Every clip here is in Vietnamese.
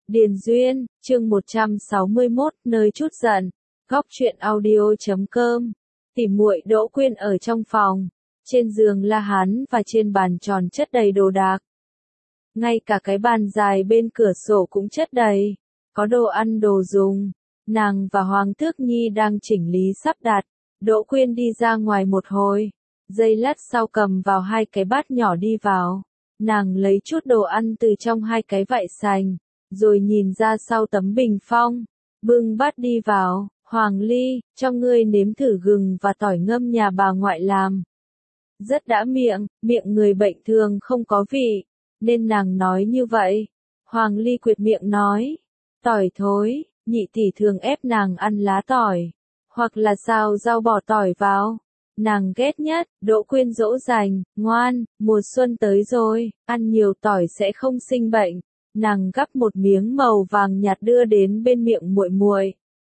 Điền Duyên, chương 161, nơi chút giận. Góc truyện audio.com. Tỉ muội Đỗ Quyên ở trong phòng, trên giường la hán và trên bàn tròn chất đầy đồ đạc. Ngay cả cái bàn dài bên cửa sổ cũng chất đầy, có đồ ăn đồ dùng. Nàng và Hoàng Tước Nhi đang chỉnh lý sắp đặt. Đỗ Quyên đi ra ngoài một hồi, giây lát sau cầm vào hai cái bát nhỏ đi vào. Nàng lấy chút đồ ăn từ trong hai cái vại sành, rồi nhìn ra sau tấm bình phong, bưng bát đi vào. Hoàng Ly, cho ngươi nếm thử gừng và tỏi ngâm nhà bà ngoại làm. Rất đã miệng, miệng người bệnh thường không có vị, nên nàng nói như vậy. Hoàng Ly quệt miệng nói, tỏi thối, nhị tỷ thường ép nàng ăn lá tỏi, hoặc là xào rau bỏ tỏi vào. Nàng ghét nhất. Đỗ Quyên dỗ dành, ngoan, mùa xuân tới rồi, ăn nhiều tỏi sẽ không sinh bệnh. Nàng gắp một miếng màu vàng nhạt đưa đến bên miệng muội muội.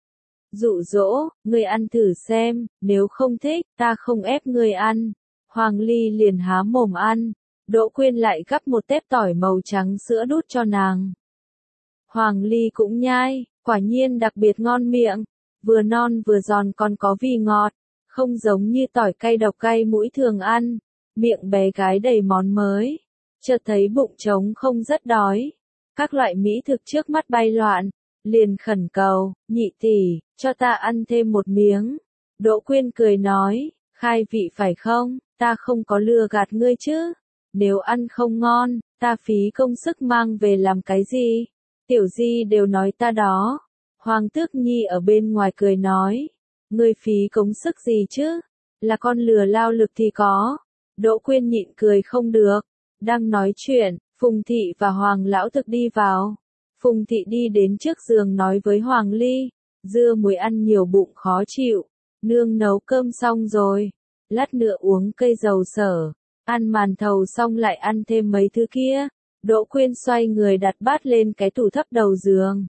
Dụ dỗ, ngươi ăn thử xem, nếu không thích, ta không ép ngươi ăn. Hoàng Ly liền há mồm ăn. Đỗ Quyên lại gắp một tép tỏi màu trắng sữa đút cho nàng. Hoàng Ly cũng nhai, quả nhiên đặc biệt ngon miệng, vừa non vừa giòn còn có vị ngọt, không giống như tỏi cay độc cay mũi thường ăn. Miệng bé gái đầy món mới, chợt thấy bụng trống không rất đói. Các loại mỹ thực trước mắt bay loạn, liền khẩn cầu, nhị tỷ, cho ta ăn thêm một miếng. Đỗ Quyên cười nói, khai vị phải không, ta không có lừa gạt ngươi chứ. Nếu ăn không ngon, ta phí công sức mang về làm cái gì? Tiểu Di đều nói ta đó. Hoàng Tước Nhi ở bên ngoài cười nói, ngươi phí công sức gì chứ? Là con lừa lao lực thì có. Đỗ Quyên nhịn cười không được. Đang nói chuyện, Phùng Thị và Hoàng Lão Thực đi vào. Phùng Thị đi đến trước giường nói với Hoàng Ly, dưa muối ăn nhiều bụng khó chịu, nương nấu cơm xong rồi, lát nữa uống cây dầu sở, ăn màn thầu xong lại ăn thêm mấy thứ kia. Đỗ Quyên xoay người đặt bát lên cái tủ thấp đầu giường,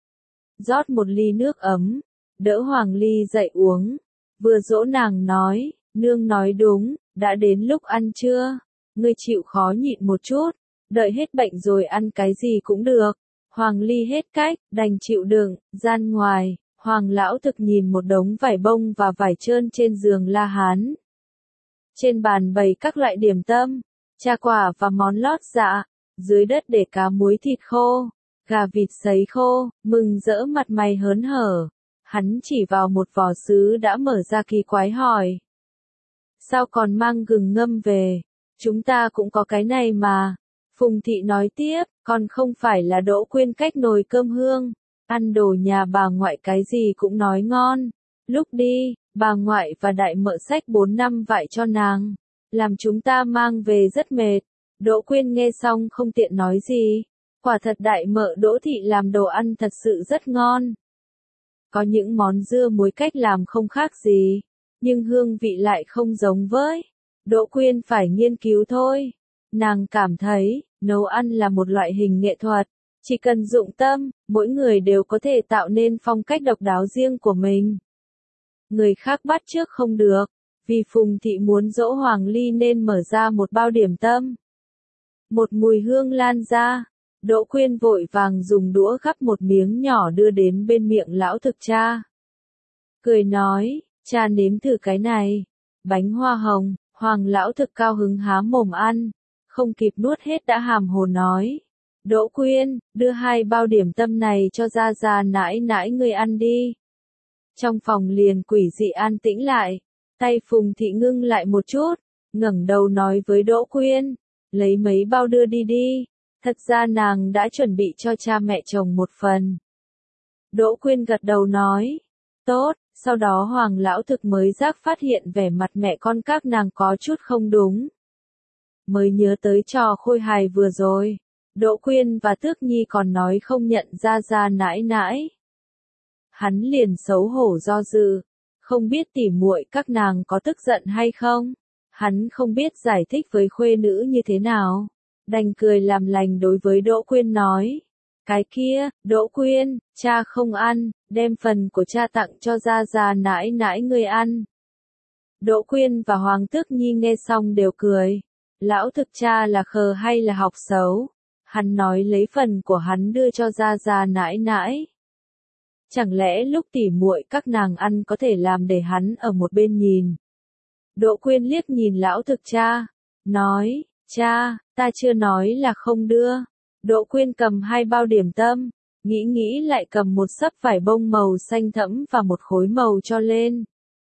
rót một ly nước ấm, đỡ Hoàng Ly dậy uống, vừa dỗ nàng nói, nương nói đúng, đã đến lúc ăn trưa, ngươi chịu khó nhịn một chút, đợi hết bệnh rồi ăn cái gì cũng được. Hoàng Ly hết cách, đành chịu đựng. Gian ngoài, Hoàng Lão Thực nhìn một đống vải bông và vải trơn trên giường la hán. Trên bàn bày các loại điểm tâm, trà quả và món lót dạ, dưới đất để cá muối thịt khô, gà vịt sấy khô, mừng rỡ mặt mày hớn hở. Hắn chỉ vào một vò sứ đã mở ra kỳ quái hỏi, sao còn mang gừng ngâm về? Chúng ta cũng có cái này mà. Phùng Thị nói tiếp, còn không phải là Đỗ Quyên cách nồi cơm hương, ăn đồ nhà bà ngoại cái gì cũng nói ngon. Lúc đi, bà ngoại và đại mợ xách 4 năm vại cho nàng, làm chúng ta mang về rất mệt. Đỗ Quyên nghe xong không tiện nói gì, quả thật đại mợ Đỗ Thị làm đồ ăn thật sự rất ngon. Có những món dưa muối cách làm không khác gì, nhưng hương vị lại không giống với. Đỗ Quyên phải nghiên cứu thôi. Nàng cảm thấy, nấu ăn là một loại hình nghệ thuật, chỉ cần dụng tâm, mỗi người đều có thể tạo nên phong cách độc đáo riêng của mình. Người khác bắt chước không được, vì Phùng Thị muốn dỗ Hoàng Ly nên mở ra một bao điểm tâm. Một mùi hương lan ra, Đỗ Quyên vội vàng dùng đũa gắp một miếng nhỏ đưa đến bên miệng Lão Thực cha. Cười nói, cha nếm thử cái này, bánh hoa hồng. Hoàng Lão Thực cao hứng há mồm ăn, không kịp nuốt hết đã hàm hồ nói, Đỗ Quyên, đưa 2 bao điểm tâm này cho gia gia nãi nãi ngươi ăn đi. Trong phòng liền quỷ dị an tĩnh lại, tay Phùng Thị ngưng lại một chút, ngẩng đầu nói với Đỗ Quyên, lấy mấy bao đưa đi đi, thật ra nàng đã chuẩn bị cho cha mẹ chồng một phần. Đỗ Quyên gật đầu nói, tốt. Sau đó Hoàng Lão Thực mới giác phát hiện vẻ mặt mẹ con các nàng có chút không đúng. Mới nhớ tới trò khôi hài vừa rồi, Đỗ Quyên và Tước Nhi còn nói không nhận ra gia nãi nãi. Hắn liền xấu hổ do dự, không biết tỉ muội các nàng có tức giận hay không. Hắn không biết giải thích với khuê nữ như thế nào, đành cười làm lành đối với Đỗ Quyên nói. Cái kia, Đỗ Quyên, cha không ăn, đem phần của cha tặng cho gia gia nãi nãi ngươi ăn. Đỗ Quyên và Hoàng Tước Nhi nghe xong đều cười. Lão Thực cha là khờ hay là học xấu? Hắn nói lấy phần của hắn đưa cho gia gia nãi nãi. Chẳng lẽ lúc tỉ muội các nàng ăn có thể làm để hắn ở một bên nhìn. Đỗ Quyên liếc nhìn lão thực cha, nói, cha, ta chưa nói là không đưa. Đỗ Quyên cầm 2 bao điểm tâm, nghĩ lại cầm một xấp vải bông màu xanh thẫm và một khối màu cho lên.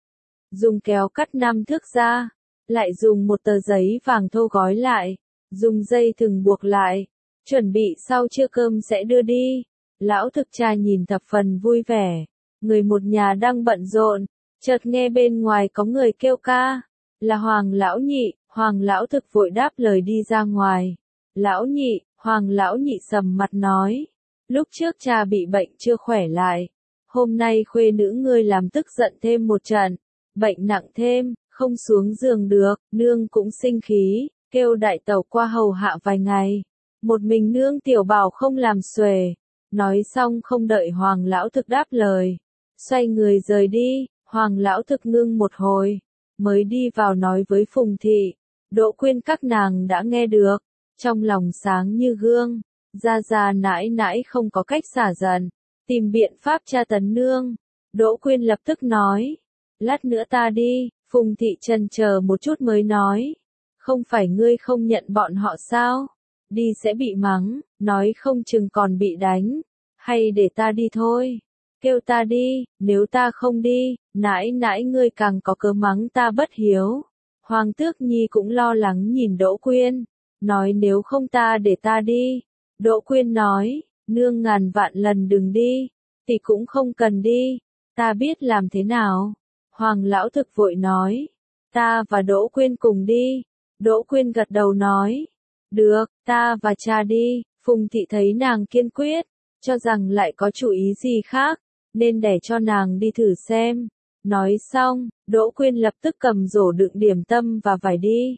Dùng kéo cắt 5 thước ra, lại dùng một tờ giấy vàng thô gói lại, dùng dây thừng buộc lại, chuẩn bị sau trưa cơm sẽ đưa đi. Lão thực cha nhìn thập phần vui vẻ, người một nhà đang bận rộn, chợt nghe bên ngoài có người kêu ca, là Hoàng lão nhị. Hoàng lão thực vội đáp lời đi ra ngoài. Lão nhị, Hoàng lão nhị sầm mặt nói, lúc trước cha bị bệnh chưa khỏe lại, hôm nay khuê nữ ngươi làm tức giận thêm một trận, bệnh nặng thêm, không xuống giường được, nương cũng sinh khí, kêu đại tẩu qua hầu hạ vài ngày. Một mình nương tiểu bảo không làm xuề. Nói xong không đợi Hoàng lão thực đáp lời, xoay người rời đi. Hoàng lão thực ngưng một hồi, mới đi vào nói với Phùng thị, Đỗ Quyên các nàng đã nghe được, trong lòng sáng như gương, gia gia nãi nãi không có cách xả giận, tìm biện pháp tra tấn nương. Đỗ Quyên lập tức nói, lát nữa ta đi. Phùng thị chần chờ một chút mới nói, không phải ngươi không nhận bọn họ sao? Đi sẽ bị mắng, nói không chừng còn bị đánh, hay để ta đi thôi. Kêu ta đi, nếu ta không đi, nãi nãi ngươi càng có cớ mắng ta bất hiếu. Hoàng Tước Nhi cũng lo lắng nhìn Đỗ Quyên, nói nếu không ta để ta đi. Đỗ Quyên nói, nương ngàn vạn lần đừng đi, thì cũng không cần đi, ta biết làm thế nào. Hoàng lão thực vội nói, ta và Đỗ Quyên cùng đi. Đỗ Quyên gật đầu nói, được, ta và cha đi. Phùng thị thấy nàng kiên quyết, cho rằng lại có chủ ý gì khác, nên để cho nàng đi thử xem. Nói xong, Đỗ Quyên lập tức cầm rổ đựng điểm tâm và vải đi.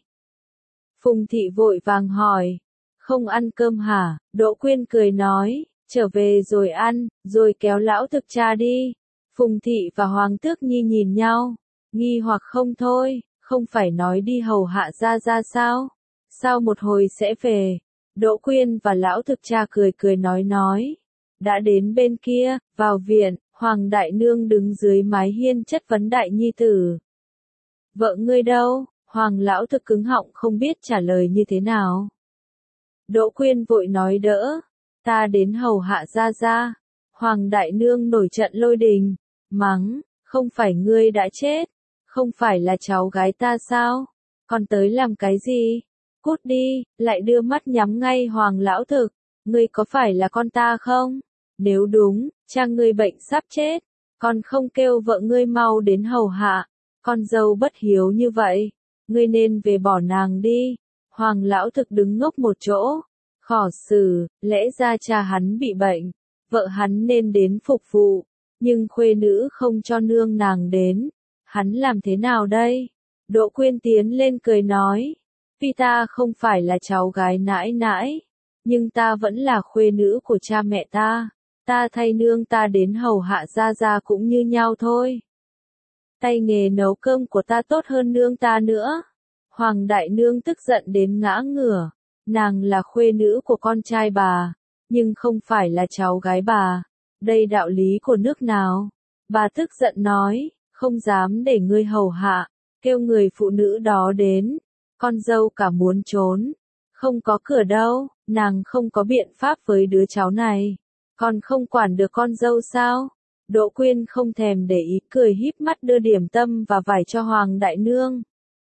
Phùng thị vội vàng hỏi, không ăn cơm hả? Đỗ Quyên cười nói, trở về rồi ăn, rồi kéo lão thực cha đi. Phùng thị và Hoàng Tước Nhi nhìn nhau, nghi hoặc không thôi, không phải nói đi hầu hạ gia gia sao? Sao một hồi sẽ về? Đỗ Quyên và lão thực cha cười nói. Đã đến bên kia, vào viện, Hoàng đại nương đứng dưới mái hiên chất vấn đại nhi tử. Vợ ngươi đâu? Hoàng lão thực cứng họng không biết trả lời như thế nào. Đỗ Quyên vội nói đỡ, ta đến hầu hạ gia gia. Hoàng đại nương nổi trận lôi đình, mắng, không phải ngươi đã chết, không phải là cháu gái ta sao? Còn tới làm cái gì? Cút đi. Lại đưa mắt nhắm ngay Hoàng lão thực, ngươi có phải là con ta không? Nếu đúng, cha ngươi bệnh sắp chết, còn không kêu vợ ngươi mau đến hầu hạ, con dâu bất hiếu như vậy, ngươi nên về bỏ nàng đi. Hoàng lão thực đứng ngốc một chỗ, khó xử, lẽ ra cha hắn bị bệnh, vợ hắn nên đến phục vụ, nhưng khuê nữ không cho nương nàng đến, hắn làm thế nào đây? Đỗ Quyên tiến lên cười nói, vì ta không phải là cháu gái nãi nãi, nhưng ta vẫn là khuê nữ của cha mẹ ta thay nương ta đến hầu hạ gia gia cũng như nhau thôi. Tay nghề nấu cơm của ta tốt hơn nương ta nữa. Hoàng đại nương tức giận đến ngã ngửa, nàng là khuê nữ của con trai bà, nhưng không phải là cháu gái bà. Đây đạo lý của nước nào? Bà tức giận nói, không dám để ngươi hầu hạ, kêu người phụ nữ đó đến. Con dâu cả muốn trốn, không có cửa đâu, nàng không có biện pháp với đứa cháu này, còn không quản được con dâu sao? Đỗ Quyên không thèm để ý, cười híp mắt đưa điểm tâm và vải cho Hoàng đại nương.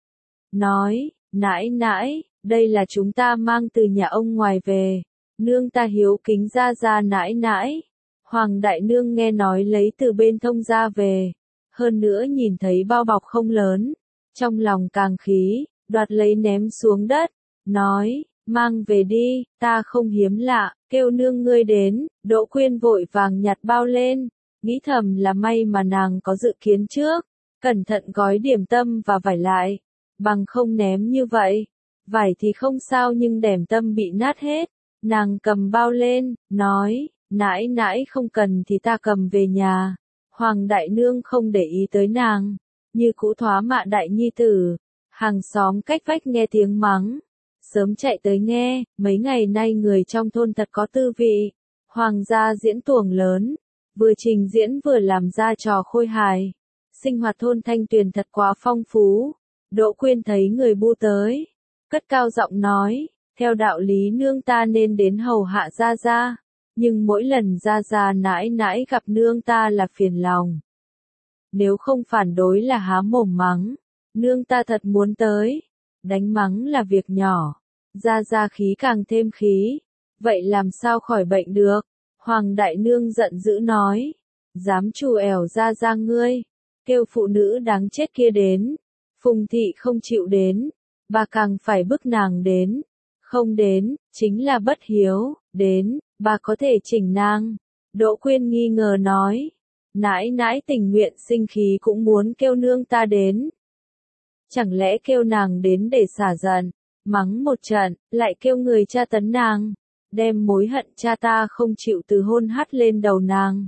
Nói, nãi nãi, đây là chúng ta mang từ nhà ông ngoài về, nương ta hiếu kính gia gia nãi nãi. Hoàng đại nương nghe nói lấy từ bên thông gia về, hơn nữa nhìn thấy bao bọc không lớn, trong lòng càng khí, đoạt lấy ném xuống đất, nói, mang về đi, ta không hiếm lạ, kêu nương ngươi đến. Đỗ Quyên vội vàng nhặt bao lên, nghĩ thầm là may mà nàng có dự kiến trước, cẩn thận gói điểm tâm và vải lại, bằng không ném như vậy. Vải thì không sao nhưng điểm tâm bị nát hết. Nàng cầm bao lên, nói, nãi nãi không cần thì ta cầm về nhà. Hoàng đại nương không để ý tới nàng, như cũ thoá mạ đại nhi tử. Hàng xóm cách vách nghe tiếng mắng, sớm chạy tới nghe, mấy ngày nay người trong thôn thật có tư vị. Hoàng gia diễn tuồng lớn, vừa trình diễn vừa làm ra trò khôi hài. Sinh hoạt thôn Thanh Tuyền thật quá phong phú. Đỗ Quyên thấy người bu tới, cất cao giọng nói, theo đạo lý nương ta nên đến hầu hạ gia gia, nhưng mỗi lần gia gia nãi nãi gặp nương ta là phiền lòng. Nếu không phản đối là há mồm mắng, nương ta thật muốn tới. Đánh mắng là việc nhỏ, gia gia khí càng thêm khí, vậy làm sao khỏi bệnh được? Hoàng đại nương giận dữ nói, dám trù ẻo gia gia ngươi, kêu phụ nữ đáng chết kia đến. Phùng thị không chịu đến, bà càng phải bức nàng đến. Không đến, chính là bất hiếu, đến, bà có thể chỉnh nàng. Đỗ Quyên nghi ngờ nói, nãi nãi tình nguyện sinh khí cũng muốn kêu nương ta đến. Chẳng lẽ kêu nàng đến để xả giận, mắng một trận, lại kêu người tra tấn nàng, đem mối hận cha ta không chịu từ hôn hắt lên đầu nàng.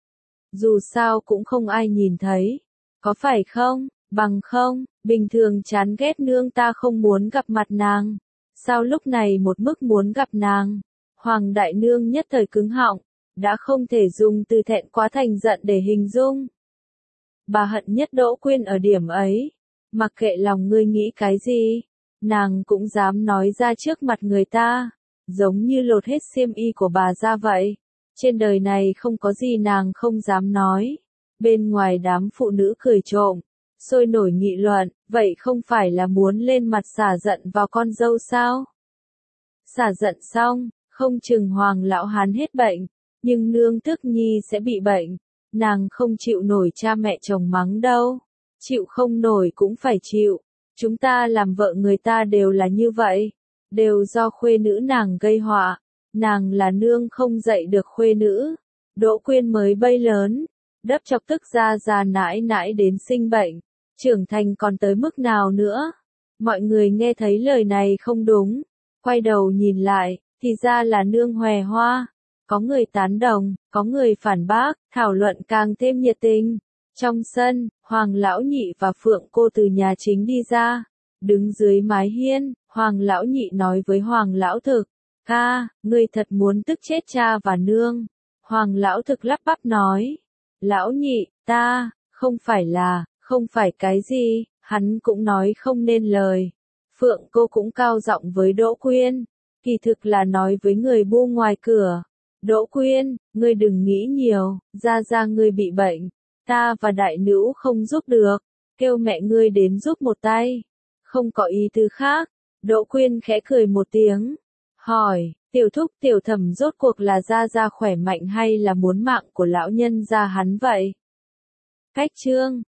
Dù sao cũng không ai nhìn thấy, có phải không? Bằng không, bình thường chán ghét nương ta không muốn gặp mặt nàng. Sao lúc này một mức muốn gặp nàng? Hoàng đại nương nhất thời cứng họng, đã không thể dùng từ thẹn quá thành giận để hình dung. Bà hận nhất Đỗ Quyên ở điểm ấy. Mặc kệ lòng ngươi nghĩ cái gì, nàng cũng dám nói ra trước mặt người ta, giống như lột hết xiêm y của bà ra vậy. Trên đời này không có gì nàng không dám nói. Bên ngoài đám phụ nữ cười trộm, sôi nổi nghị luận, vậy không phải là muốn lên mặt xả giận vào con dâu sao? Xả giận xong, không chừng Hoàng lão hán hết bệnh, nhưng nương Tước Nhi sẽ bị bệnh. Nàng không chịu nổi cha mẹ chồng mắng đâu. Chịu không nổi cũng phải chịu. Chúng ta làm vợ người ta đều là như vậy. Đều do khuê nữ nàng gây họa. Nàng là nương không dạy được khuê nữ. Đỗ Quyên mới bay lớn, đấp chọc tức ra già nãi nãi đến sinh bệnh. Trưởng thành còn tới mức nào nữa? Mọi người nghe thấy lời này không đúng. Quay đầu nhìn lại, thì ra là nương hòe hoa. Có người tán đồng, có người phản bác, thảo luận càng thêm nhiệt tình. Trong sân, Hoàng lão nhị và Phượng cô từ nhà chính đi ra. Đứng dưới mái hiên, Hoàng lão nhị nói với Hoàng lão thực, ca, ngươi thật muốn tức chết cha và nương. Hoàng lão thực lắp bắp nói, lão nhị, ta, không phải cái gì, hắn cũng nói không nên lời. Phượng cô cũng cao giọng với Đỗ Quyên, kỳ thực là nói với người bu ngoài cửa. Đỗ Quyên, ngươi đừng nghĩ nhiều, gia ngươi bị bệnh, ta và đại nữ không giúp được, kêu mẹ ngươi đến giúp một tay. Không có ý tư khác. Đỗ Quyên khẽ cười một tiếng, hỏi, tiểu thúc tiểu thẩm rốt cuộc là gia khỏe mạnh hay là muốn mạng của lão nhân gia hắn vậy? Cách chương